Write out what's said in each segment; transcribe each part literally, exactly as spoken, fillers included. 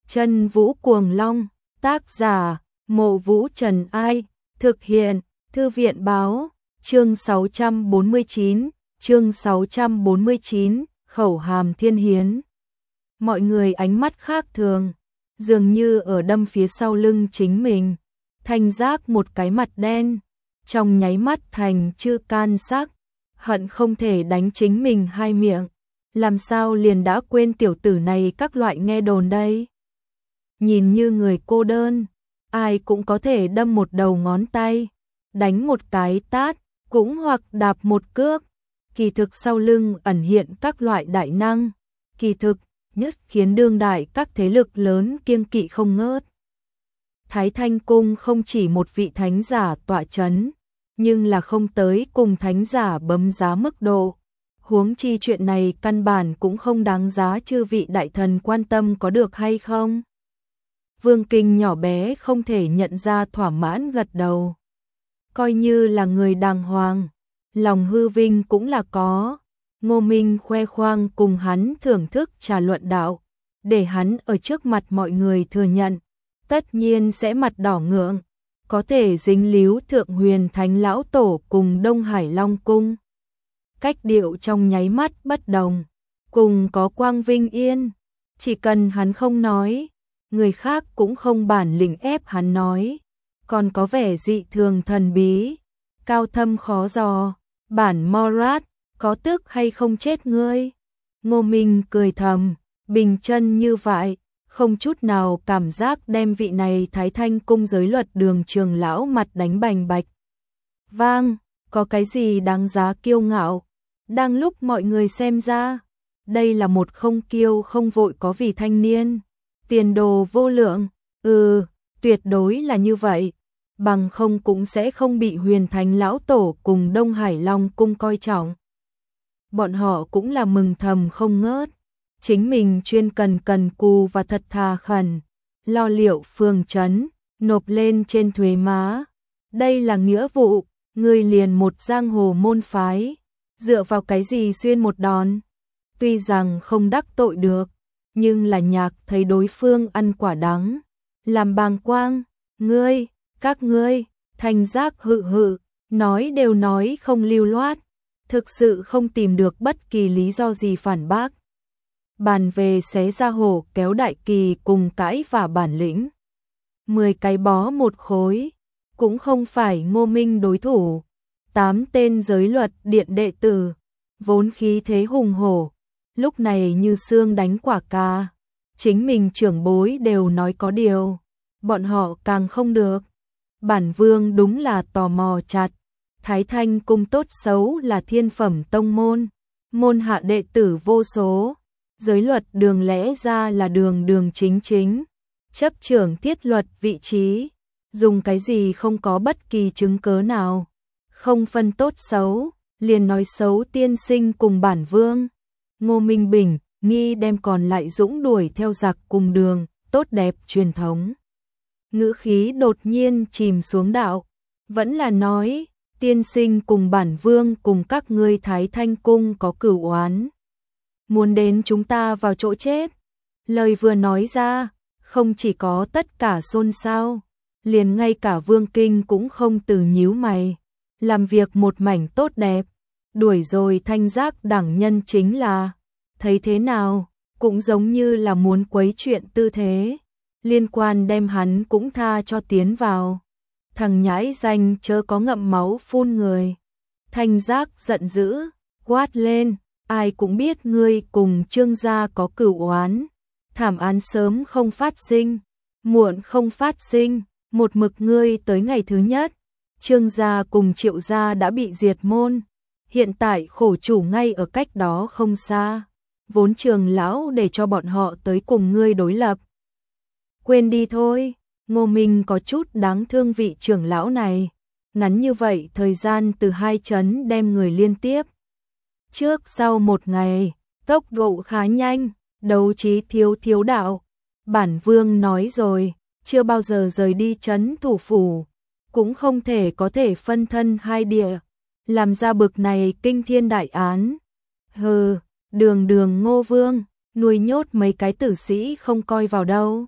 Chân Vũ Cuồng Long, tác giả, Mộ Vũ Trần Ai, thực hiện, Thư viện Báo, chương sáu trăm bốn mươi chín, chương sáu trăm bốn mươi chín, Khẩu Hàm Thiên Hiến. Mọi người ánh mắt khác thường, dường như ở đâm phía sau lưng chính mình. Thanh Giác một cái mặt đen, trong nháy mắt thành chư can sắc, hận không thể đánh chính mình hai miệng. Làm sao liền đã quên tiểu tử này các loại nghe đồn đây? Nhìn như người cô đơn, ai cũng có thể đâm một đầu ngón tay, đánh một cái tát, cũng hoặc đạp một cước. Kỳ thực sau lưng ẩn hiện các loại đại năng, kỳ thực nhất khiến đương đại các thế lực lớn kiêng kỵ không ngớt. Thái Thanh Cung không chỉ một vị thánh giả tọa chấn, nhưng là không tới cùng thánh giả bấm giá mức độ. Huống chi chuyện này căn bản cũng không đáng giá chư vị đại thần quan tâm có được hay không. Vương Kinh nhỏ bé không thể nhận ra thỏa mãn gật đầu. Coi như là người đàng hoàng, lòng hư vinh cũng là có. Ngô Minh khoe khoang cùng hắn thưởng thức trà luận đạo, để hắn ở trước mặt mọi người thừa nhận, tất nhiên sẽ mặt đỏ ngượng, có thể dính líu Thượng Huyền Thánh Lão Tổ cùng Đông Hải Long Cung. Cách điệu trong nháy mắt bất đồng, cùng có quang vinh yên, chỉ cần hắn không nói, người khác cũng không bản lĩnh ép hắn nói, còn có vẻ dị thường thần bí, cao thâm khó dò, bản Morat, có tức hay không chết ngươi. Ngô Minh cười thầm, bình chân như vậy, không chút nào cảm giác đem vị này Thái Thanh Cung giới luật đường trường lão mặt đánh bành bạch. Vang, có cái gì đáng giá kiêu ngạo? Đang lúc mọi người xem ra, đây là một không kiêu không vội có vì thanh niên, tiền đồ vô lượng, ừ, tuyệt đối là như vậy, bằng không cũng sẽ không bị Huyền Thánh Lão Tổ cùng Đông Hải Long Cung coi trọng. Bọn họ cũng là mừng thầm không ngớt, chính mình chuyên cần cần cù và thật thà khẩn, lo liệu phường trấn, nộp lên trên thuế má. Đây là nghĩa vụ, người liền một giang hồ môn phái, dựa vào cái gì xuyên một đòn. Tuy rằng không đắc tội được, nhưng là nhạc thấy đối phương ăn quả đắng, làm bàng quang, ngươi, các ngươi, Thanh Giác hự hự, nói đều nói không lưu loát, thực sự không tìm được bất kỳ lý do gì phản bác. Bàn về xé ra hổ kéo đại kỳ cùng cãi và bản lĩnh. Mười cái bó một khối, cũng không phải Ngô Minh đối thủ. Tám tên giới luật điện đệ tử, vốn khí thế hùng hổ, lúc này như xương đánh quả cà. Chính mình trưởng bối đều nói có điều, bọn họ càng không được. Bản vương đúng là tò mò chặt. Thái Thanh Cung tốt xấu là thiên phẩm tông môn, môn hạ đệ tử vô số, giới luật đường lẽ ra là đường đường chính chính, chấp trưởng thiết luật vị trí, dùng cái gì không có bất kỳ chứng cớ nào, không phân tốt xấu, liền nói xấu tiên sinh cùng bản vương. Ngô Minh Bình nghi đem còn lại dũng đuổi theo giặc cùng đường, tốt đẹp truyền thống. Ngữ khí đột nhiên chìm xuống đạo, vẫn là nói, tiên sinh cùng bản vương cùng các ngươi Thái Thanh Cung có cửu oán, muốn đến chúng ta vào chỗ chết. Lời vừa nói ra, không chỉ có tất cả xôn xao, liền ngay cả Vương Kinh cũng không từ nhíu mày, làm việc một mảnh tốt đẹp, đuổi rồi Thanh Giác đẳng nhân chính là, thấy thế nào, cũng giống như là muốn quấy chuyện tư thế, liên quan đem hắn cũng tha cho tiến vào. Thằng nhãi danh chớ có ngậm máu phun người. Thanh Giác giận dữ, quát lên, ai cũng biết ngươi cùng Trương gia có cửu oán, thảm án sớm không phát sinh, muộn không phát sinh, một mực ngươi tới ngày thứ nhất, Trương gia cùng Triệu gia đã bị diệt môn, hiện tại khổ chủ ngay ở cách đó không xa, vốn trường lão để cho bọn họ tới cùng ngươi đối lập. Quên đi thôi. Ngô Minh có chút đáng thương vị trưởng lão này, ngắn như vậy thời gian từ hai chấn đem người liên tiếp. Trước sau một ngày, tốc độ khá nhanh, đấu trí thiếu thiếu đạo. Bản vương nói rồi, chưa bao giờ rời đi chấn thủ phủ, cũng không thể có thể phân thân hai địa, làm ra bực này kinh thiên đại án. Hừ, đường đường Ngô Vương, nuôi nhốt mấy cái tử sĩ không coi vào đâu.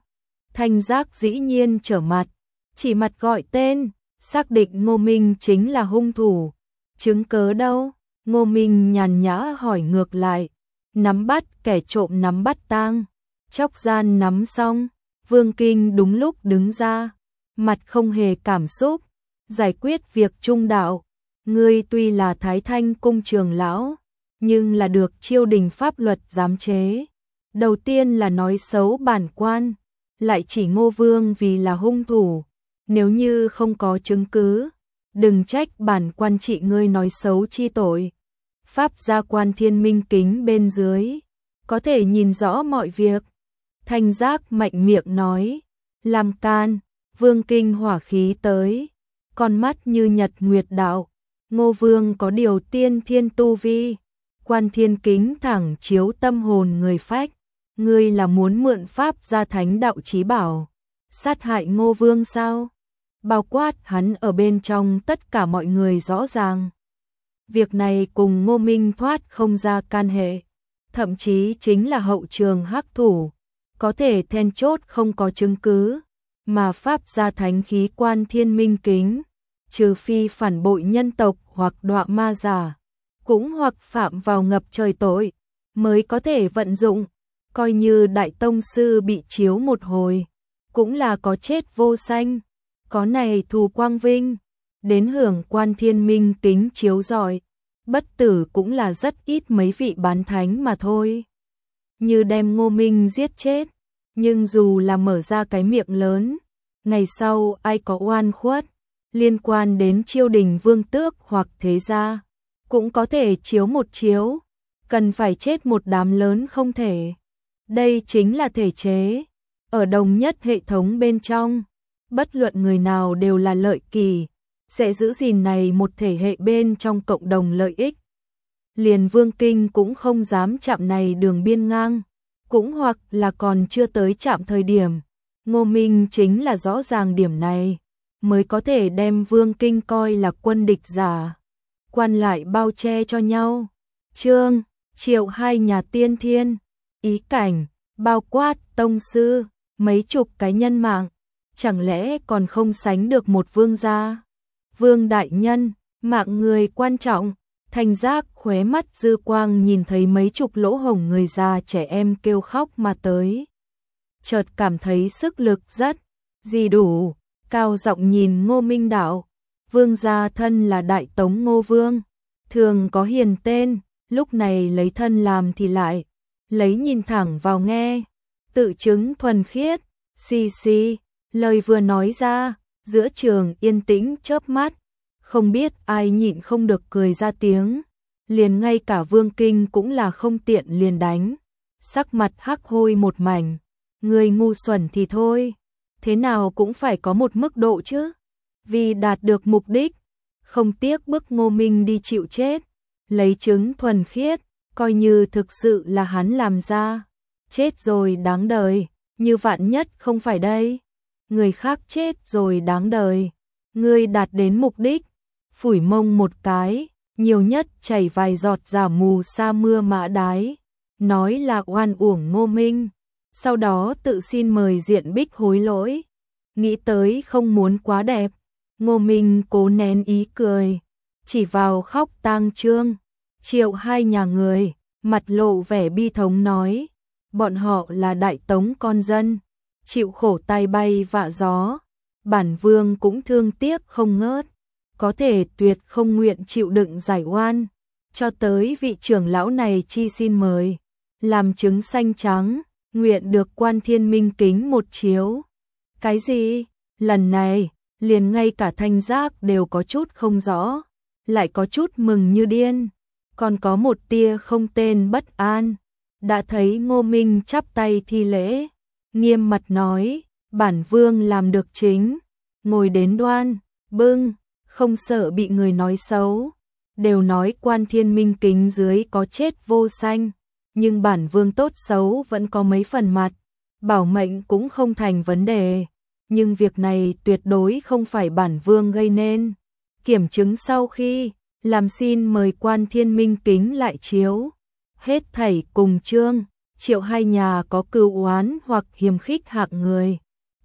Thanh Giác dĩ nhiên trở mặt, chỉ mặt gọi tên, xác định Ngô Minh chính là hung thủ. Chứng cớ đâu? Ngô Minh nhàn nhã hỏi ngược lại. Nắm bắt kẻ trộm nắm bắt tang. Chóc gian nắm xong, Vương Kinh đúng lúc đứng ra, mặt không hề cảm xúc, giải quyết việc trung đạo. Ngươi tuy là Thái Thanh cung trường lão, nhưng là được triều đình pháp luật giám chế. Đầu tiên là nói xấu bản quan, lại chỉ Ngô Vương vì là hung thủ. Nếu như không có chứng cứ, đừng trách bản quan trị ngươi nói xấu chi tội. Pháp gia quan Thiên Minh Kính bên dưới, có thể nhìn rõ mọi việc. Thanh Giác mạnh miệng nói, làm can. Vương Kinh hỏa khí tới, con mắt như nhật nguyệt đạo. Ngô Vương có điều tiên thiên tu vi, quan Thiên Kính thẳng chiếu tâm hồn người phách. Ngươi là muốn mượn pháp gia thánh đạo chí bảo, sát hại Ngô Vương sao? Bao quát hắn ở bên trong tất cả mọi người rõ ràng. Việc này cùng Ngô Minh thoát không ra can hệ, thậm chí chính là hậu trường hắc thủ, có thể then chốt không có chứng cứ, mà pháp gia thánh khí quan Thiên Minh Kính, trừ phi phản bội nhân tộc hoặc đọa ma giả, cũng hoặc phạm vào ngập trời tội, mới có thể vận dụng. Coi như đại tông sư bị chiếu một hồi, cũng là có chết vô sanh, có này thù quang vinh, đến hưởng quan Thiên Minh Kính chiếu rọi, bất tử cũng là rất ít mấy vị bán thánh mà thôi. Như đem Ngô Minh giết chết, nhưng dù là mở ra cái miệng lớn, ngày sau ai có oan khuất, liên quan đến triều đình vương tước hoặc thế gia, cũng có thể chiếu một chiếu, cần phải chết một đám lớn không thể. Đây chính là thể chế, ở đồng nhất hệ thống bên trong, bất luận người nào đều là lợi kỳ, sẽ giữ gìn này một thể hệ bên trong cộng đồng lợi ích. Liền Vương Kinh cũng không dám chạm này đường biên ngang, cũng hoặc là còn chưa tới chạm thời điểm. Ngô Minh chính là rõ ràng điểm này, mới có thể đem Vương Kinh coi là quân địch giả. Quan lại bao che cho nhau. Trương, Triệu hai nhà tiên thiên, ý cảnh, bao quát, tông sư, mấy chục cái nhân mạng, chẳng lẽ còn không sánh được một vương gia? Vương đại nhân, mạng người quan trọng. Thanh Giác khóe mắt dư quang nhìn thấy mấy chục lỗ hổng người già trẻ em kêu khóc mà tới. Chợt cảm thấy sức lực rất gì đủ, cao giọng nhìn Ngô Minh đạo, vương gia thân là đại tống Ngô Vương, thường có hiền tên, lúc này lấy thân làm thì lại, lấy nhìn thẳng vào nghe, tự chứng thuần khiết, xì xì, lời vừa nói ra, giữa trường yên tĩnh chớp mắt. Không biết ai nhịn không được cười ra tiếng, liền ngay cả Vương Kinh cũng là không tiện liền đánh, sắc mặt hắc hôi một mảnh, người ngu xuẩn thì thôi, thế nào cũng phải có một mức độ chứ, vì đạt được mục đích, không tiếc bức Ngô Minh đi chịu chết, lấy chứng thuần khiết, coi như thực sự là hắn làm ra, chết rồi đáng đời, như vạn nhất không phải đây, người khác chết rồi đáng đời, ngươi đạt đến mục đích. Phủi mông một cái, nhiều nhất chảy vài giọt giả mù sa mưa mã đái, nói là oan uổng Ngô Minh, sau đó tự xin mời diện bích hối lỗi, nghĩ tới không muốn quá đẹp, Ngô Minh cố nén ý cười, chỉ vào khóc tang Trương, Triệu hai nhà người, mặt lộ vẻ bi thống nói, bọn họ là đại tống con dân, chịu khổ tai bay vạ gió, bản vương cũng thương tiếc không ngớt. Có thể tuyệt không nguyện chịu đựng giải oan, cho tới vị trưởng lão này chi xin mời, làm chứng xanh trắng, nguyện được quan Thiên Minh Kính một chiếu. Cái gì? Lần này, liền ngay cả Thanh Giác đều có chút không rõ, lại có chút mừng như điên, còn có một tia không tên bất an. Đã thấy Ngô Minh chắp tay thi lễ, nghiêm mặt nói, bản vương làm được chính, ngồi đến đoan, bưng. Không sợ bị người nói xấu, đều nói quan Thiên Minh Kính dưới có chết vô sanh, nhưng bản vương tốt xấu vẫn có mấy phần mặt, bảo mệnh cũng không thành vấn đề, nhưng việc này tuyệt đối không phải bản vương gây nên. Kiểm chứng sau khi, làm xin mời quan Thiên Minh Kính lại chiếu, hết thảy cùng Trương, Triệu hai nhà có cừu oán hoặc hiềm khích hạng người,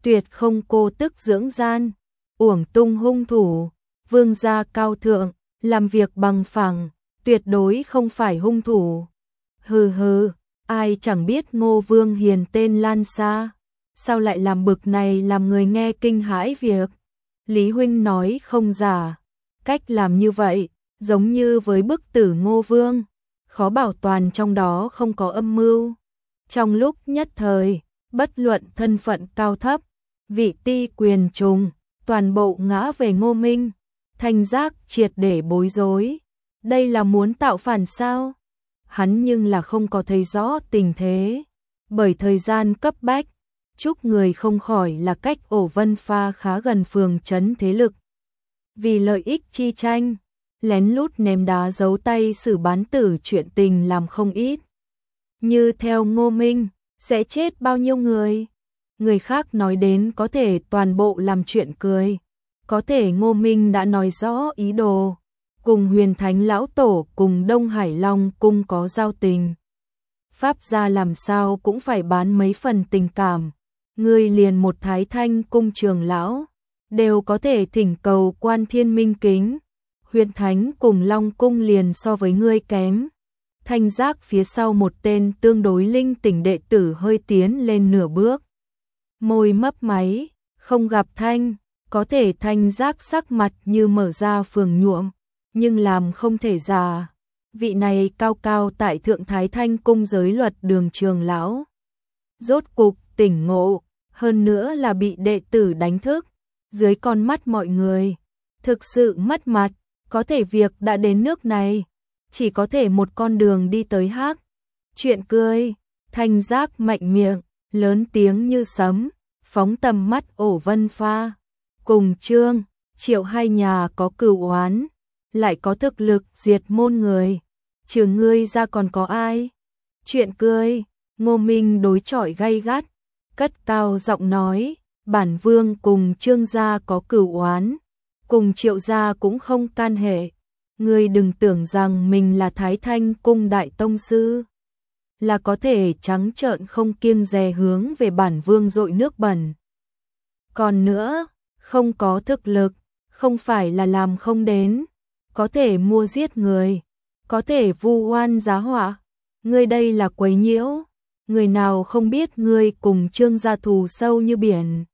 tuyệt không cô tức dưỡng gian, uổng tung hung thủ, vương gia cao thượng, làm việc bằng phẳng, tuyệt đối không phải hung thủ. Hừ hừ, ai chẳng biết Ngô Vương Hiền tên Lan Sa, sao lại làm bực này làm người nghe kinh hãi việc. Lý huynh nói không giả, cách làm như vậy, giống như với bức tử Ngô Vương, khó bảo toàn trong đó không có âm mưu. Trong lúc nhất thời, bất luận thân phận cao thấp, vị ti quyền trùng, toàn bộ ngã về Ngô Minh. Thanh Giác triệt để bối rối, đây là muốn tạo phản sao? Hắn nhưng là không có thấy rõ tình thế, bởi thời gian cấp bách, chúc người không khỏi là cách ổ Vân Pha khá gần phường trấn thế lực. Vì lợi ích chi tranh, lén lút ném đá giấu tay xử bán tử chuyện tình làm không ít. Như theo Ngô Minh, sẽ chết bao nhiêu người? Người khác nói đến có thể toàn bộ làm chuyện cười. Có thể Ngô Minh đã nói rõ ý đồ, cùng Huyền Thánh Lão Tổ cùng Đông Hải Long cung có giao tình. Pháp gia làm sao cũng phải bán mấy phần tình cảm. Ngươi liền một Thái Thanh cung trường lão, đều có thể thỉnh cầu quan thiên minh kính. Huyền Thánh cùng Long cung liền so với ngươi kém. Thanh Giác phía sau một tên tương đối linh tỉnh đệ tử hơi tiến lên nửa bước. Môi mấp máy, không gặp Thanh, có thể Thanh Giác sắc mặt như mở ra phường nhuộm, nhưng làm không thể giả. Vị này cao cao tại Thượng Thái Thanh cung giới luật đường trường lão. Rốt cục tỉnh ngộ, hơn nữa là bị đệ tử đánh thức, dưới con mắt mọi người. Thực sự mất mặt, có thể việc đã đến nước này, chỉ có thể một con đường đi tới hắc. Chuyện cười, Thanh Giác mạnh miệng, lớn tiếng như sấm, phóng tầm mắt ổ Vân Pha. Cùng Trương, Triệu hai nhà có cửu oán, lại có thực lực diệt môn người. Trừ ngươi ra còn có ai? Chuyện cười, Ngô Minh đối chọi gay gắt, cất cao giọng nói, bản vương cùng Trương gia có cửu oán, cùng Triệu gia cũng không can hệ. Ngươi đừng tưởng rằng mình là Thái Thanh cung đại tông sư, là có thể trắng trợn không kiêng dè hướng về bản vương dội nước bẩn. Còn nữa, không có thực lực, không phải là làm không đến, có thể mua giết người, có thể vu oan giá họa. Ngươi đây là quấy nhiễu, người nào không biết ngươi cùng Trương gia thù sâu như biển.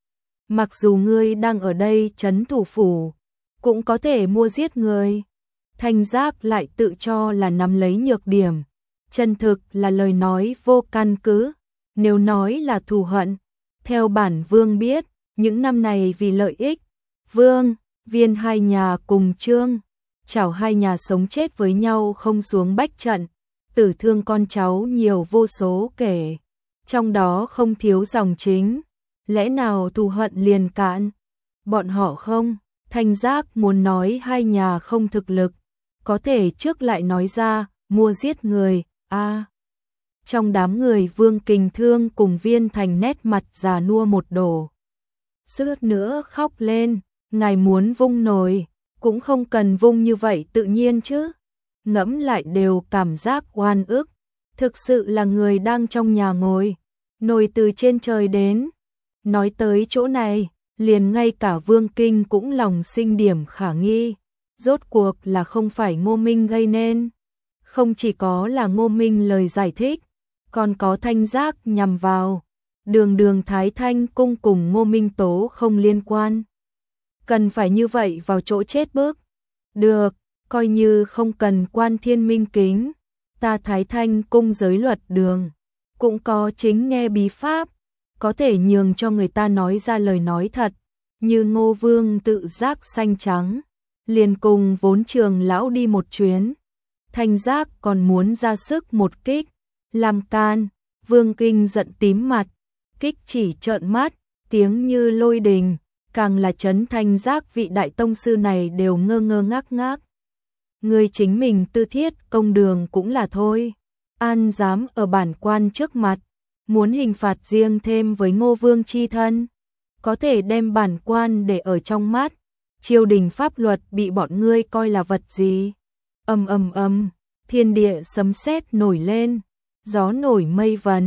Mặc dù ngươi đang ở đây trấn thủ phủ, cũng có thể mua giết người. Thanh Giác lại tự cho là nắm lấy nhược điểm, chân thực là lời nói vô căn cứ. Nếu nói là thù hận, theo bản vương biết, những năm này vì lợi ích, Vương, Viên hai nhà cùng Trương, Trảo hai nhà sống chết với nhau không xuống bách trận, tử thương con cháu nhiều vô số kể, trong đó không thiếu dòng chính. Lẽ nào thù hận liền cạn? Bọn họ không. Thanh Giác muốn nói hai nhà không thực lực, có thể trước lại nói ra mua giết người. A, à, trong đám người Vương Kình Thương cùng Viên Thành nét mặt già nua một đổ, suýt nữa khóc lên. Ngài muốn vung nồi, cũng không cần vung như vậy tự nhiên chứ. Ngẫm lại đều cảm giác oan ức. Thực sự là người đang trong nhà ngồi, nồi từ trên trời đến. Nói tới chỗ này, liền ngay cả Vương Kinh cũng lòng sinh điểm khả nghi. Rốt cuộc là không phải Ngô Minh gây nên. Không chỉ có là Ngô Minh lời giải thích, còn có Thanh Giác nhằm vào. Đường đường Thái Thanh cung cùng Ngô Minh tố không liên quan. Cần phải như vậy vào chỗ chết bước. Được, coi như không cần quan thiên minh kính. Ta Thái Thanh cung giới luật đường, cũng có chính nghe bí pháp, có thể nhường cho người ta nói ra lời nói thật. Như Ngô Vương tự giác xanh trắng, liền cùng vốn trường lão đi một chuyến. Thanh Giác còn muốn ra sức một kích, làm can. Vương Kinh giận tím mặt, kích chỉ trợn mắt, tiếng như lôi đình, càng là chấn Thanh Giác vị đại tông sư này đều ngơ ngơ ngác ngác. Người chính mình tư thiết công đường cũng là thôi, an dám ở bản quan trước mặt, muốn hình phạt riêng thêm với Ngô Vương chi thân, có thể đem bản quan để ở trong mắt, triều đình pháp luật bị bọn ngươi coi là vật gì. Ầm ầm ầm, thiên địa sấm sét nổi lên, gió nổi mây vần,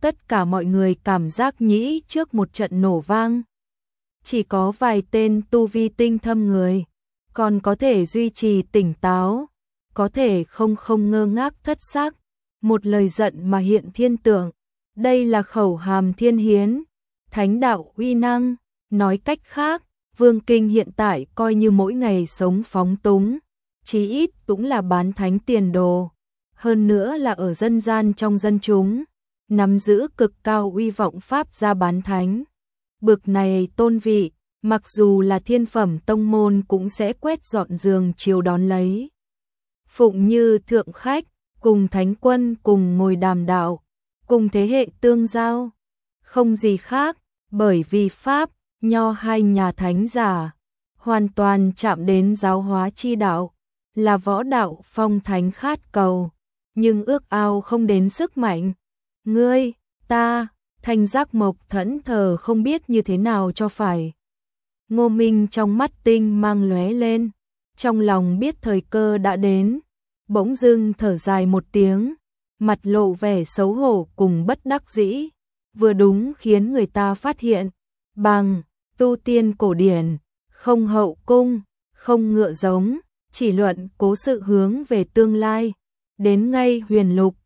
tất cả mọi người cảm giác nhĩ trước một trận nổ vang. Chỉ có vài tên tu vi tinh thâm người, còn có thể duy trì tỉnh táo, có thể không không ngơ ngác thất xác, một lời giận mà hiện thiên tượng. Đây là khẩu hàm thiên hiến, thánh đạo uy năng, nói cách khác, Vương Kinh hiện tại coi như mỗi ngày sống phóng túng, chí ít cũng là bán thánh tiền đồ, hơn nữa là ở dân gian trong dân chúng, nắm giữ cực cao uy vọng pháp gia bán thánh. Bực này tôn vị, mặc dù là thiên phẩm tông môn cũng sẽ quét dọn giường chiều đón lấy. Phụng như thượng khách, cùng thánh quân cùng ngồi đàm đạo, cùng thế hệ tương giao, không gì khác, bởi vì pháp, nho hai nhà thánh giả, hoàn toàn chạm đến giáo hóa chi đạo, là võ đạo phong thánh khát cầu, nhưng ước ao không đến sức mạnh. Ngươi, ta, Thanh Giác Mộc thẫn thờ không biết như thế nào cho phải. Ngô Minh trong mắt tinh mang lóe lên, trong lòng biết thời cơ đã đến, bỗng dưng thở dài một tiếng, mặt lộ vẻ xấu hổ cùng bất đắc dĩ, vừa đúng khiến người ta phát hiện, bằng tu tiên cổ điển, không hậu cung, không ngựa giống, chỉ luận cố sự hướng về tương lai, đến ngay huyền lục,